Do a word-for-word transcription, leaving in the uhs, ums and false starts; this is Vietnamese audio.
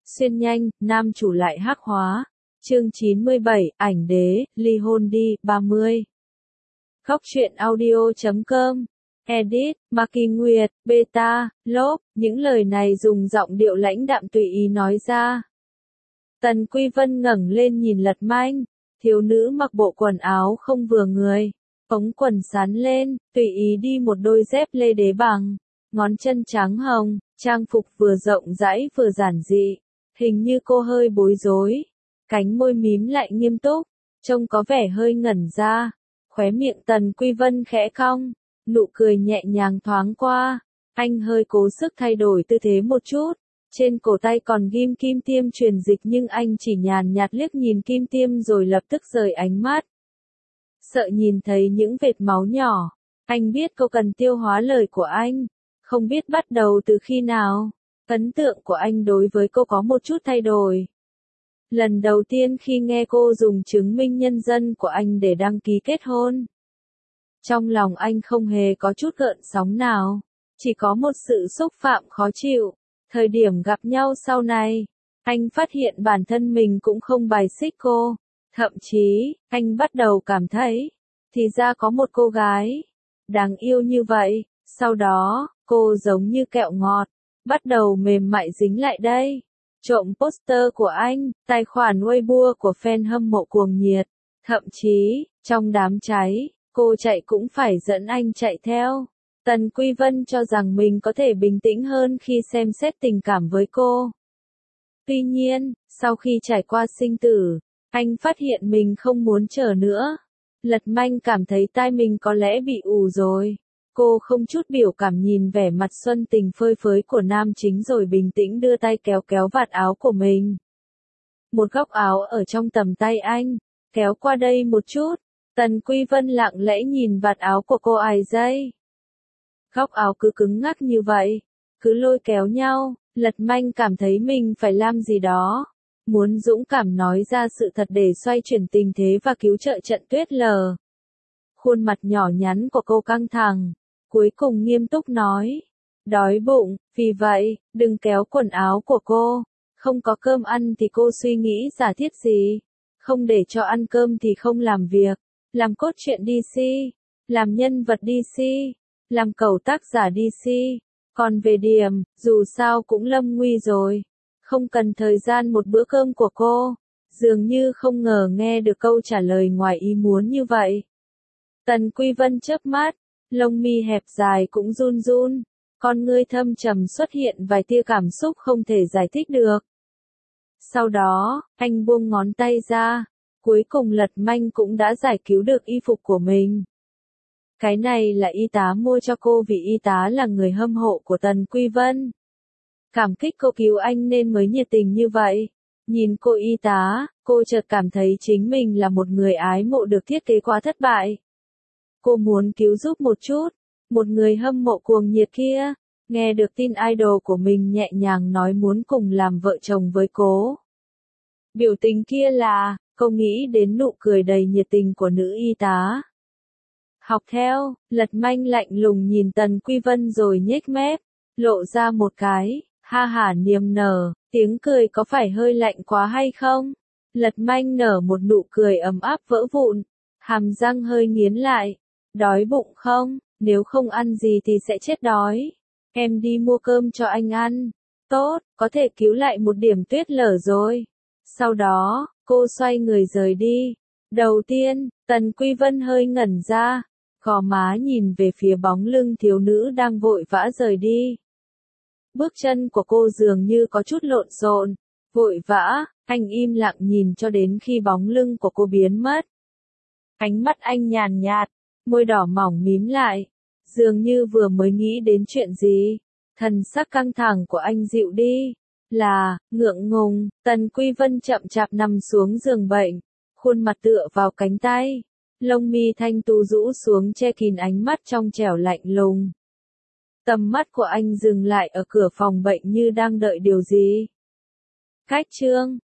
Xuyên nhanh, nam chủ lại hắc hóa. Chương chín mươi bảy, ảnh đế, ly hôn đi, ba mươi. Góc truyện audio chấm com. Edit, Maki Nguyệt, Beta, Lốp, những lời này dùng giọng điệu lãnh đạm tùy ý nói ra. Tần Quy Vân ngẩng lên nhìn Lật Manh, thiếu nữ mặc bộ quần áo không vừa người, ống quần sán lên, tùy ý đi một đôi dép lê đế bằng, ngón chân trắng hồng, trang phục vừa rộng rãi vừa giản dị, hình như cô hơi bối rối, cánh môi mím lại nghiêm túc, trông có vẻ hơi ngẩn ra, khóe miệng Tần Quy Vân khẽ cong, nụ cười nhẹ nhàng thoáng qua, anh hơi cố sức thay đổi tư thế một chút. Trên cổ tay còn ghim kim tiêm truyền dịch nhưng anh chỉ nhàn nhạt liếc nhìn kim tiêm rồi lập tức rời ánh mắt. Sợ nhìn thấy những vệt máu nhỏ, anh biết cô cần tiêu hóa lời của anh, không biết bắt đầu từ khi nào, ấn tượng của anh đối với cô có một chút thay đổi. Lần đầu tiên khi nghe cô dùng chứng minh nhân dân của anh để đăng ký kết hôn. Trong lòng anh không hề có chút gợn sóng nào, chỉ có một sự xúc phạm khó chịu. Thời điểm gặp nhau sau này, anh phát hiện bản thân mình cũng không bài xích cô. Thậm chí, anh bắt đầu cảm thấy, thì ra có một cô gái đáng yêu như vậy. Sau đó, cô giống như kẹo ngọt, bắt đầu mềm mại dính lại đây. Trộm poster của anh, tài khoản Weibo của fan hâm mộ cuồng nhiệt. Thậm chí, trong đám cháy, cô chạy cũng phải dẫn anh chạy theo. Tần Quy Vân cho rằng mình có thể bình tĩnh hơn khi xem xét tình cảm với cô. Tuy nhiên, sau khi trải qua sinh tử, anh phát hiện mình không muốn chờ nữa. Lật Manh cảm thấy tai mình có lẽ bị ù rồi. Cô không chút biểu cảm nhìn vẻ mặt xuân tình phơi phới của nam chính rồi bình tĩnh đưa tay kéo kéo vạt áo của mình. Một góc áo ở trong tầm tay anh, kéo qua đây một chút. Tần Quy Vân lặng lẽ nhìn vạt áo của cô ai giây. Góc áo cứ cứng ngắc như vậy, cứ lôi kéo nhau, Lật Manh cảm thấy mình phải làm gì đó, muốn dũng cảm nói ra sự thật để xoay chuyển tình thế và cứu trợ trận tuyết lờ. Khuôn mặt nhỏ nhắn của cô căng thẳng, cuối cùng nghiêm túc nói, đói bụng, vì vậy, đừng kéo quần áo của cô, không có cơm ăn thì cô suy nghĩ giả thiết gì, không để cho ăn cơm thì không làm việc, làm cốt truyện đê xê, làm nhân vật đê xê. Làm cầu tác giả đê xê, còn về điểm, dù sao cũng lâm nguy rồi, không cần thời gian một bữa cơm của cô, dường như không ngờ nghe được câu trả lời ngoài ý muốn như vậy. Tần Quy Vân chớp mắt, lông mi hẹp dài cũng run run, con ngươi thâm trầm xuất hiện vài tia cảm xúc không thể giải thích được. Sau đó, anh buông ngón tay ra, cuối cùng Lật Manh cũng đã giải cứu được y phục của mình. Cái này là y tá mua cho cô vì y tá là người hâm mộ của Tần Quy Vân. Cảm kích cô cứu anh nên mới nhiệt tình như vậy. Nhìn cô y tá, cô chợt cảm thấy chính mình là một người ái mộ được thiết kế quá thất bại. Cô muốn cứu giúp một chút, một người hâm mộ cuồng nhiệt kia, nghe được tin idol của mình nhẹ nhàng nói muốn cùng làm vợ chồng với cô. Biểu tình kia là, cô nghĩ đến nụ cười đầy nhiệt tình của nữ y tá. Học theo, Lật Manh lạnh lùng nhìn Tần Quy Vân rồi nhếch mép, lộ ra một cái, ha hả niềm nở, tiếng cười có phải hơi lạnh quá hay không? Lật Manh nở một nụ cười ấm áp vỡ vụn, hàm răng hơi nghiến lại, đói bụng không, nếu không ăn gì thì sẽ chết đói, em đi mua cơm cho anh ăn, tốt, có thể cứu lại một điểm tuyết lở rồi. Sau đó, cô xoay người rời đi. Đầu tiên, Tần Quy Vân hơi ngẩn ra. Gò má nhìn về phía bóng lưng thiếu nữ đang vội vã rời đi. Bước chân của cô dường như có chút lộn xộn, vội vã, anh im lặng nhìn cho đến khi bóng lưng của cô biến mất. Ánh mắt anh nhàn nhạt, môi đỏ mỏng mím lại, dường như vừa mới nghĩ đến chuyện gì. Thần sắc căng thẳng của anh dịu đi, là, ngượng ngùng. Tần Quy Vân chậm chạp nằm xuống giường bệnh, khuôn mặt tựa vào cánh tay. Lông mi thanh tú rũ xuống che kín ánh mắt trong trẻo lạnh lùng. Tầm mắt của anh dừng lại ở cửa phòng bệnh như đang đợi điều gì. Cách chương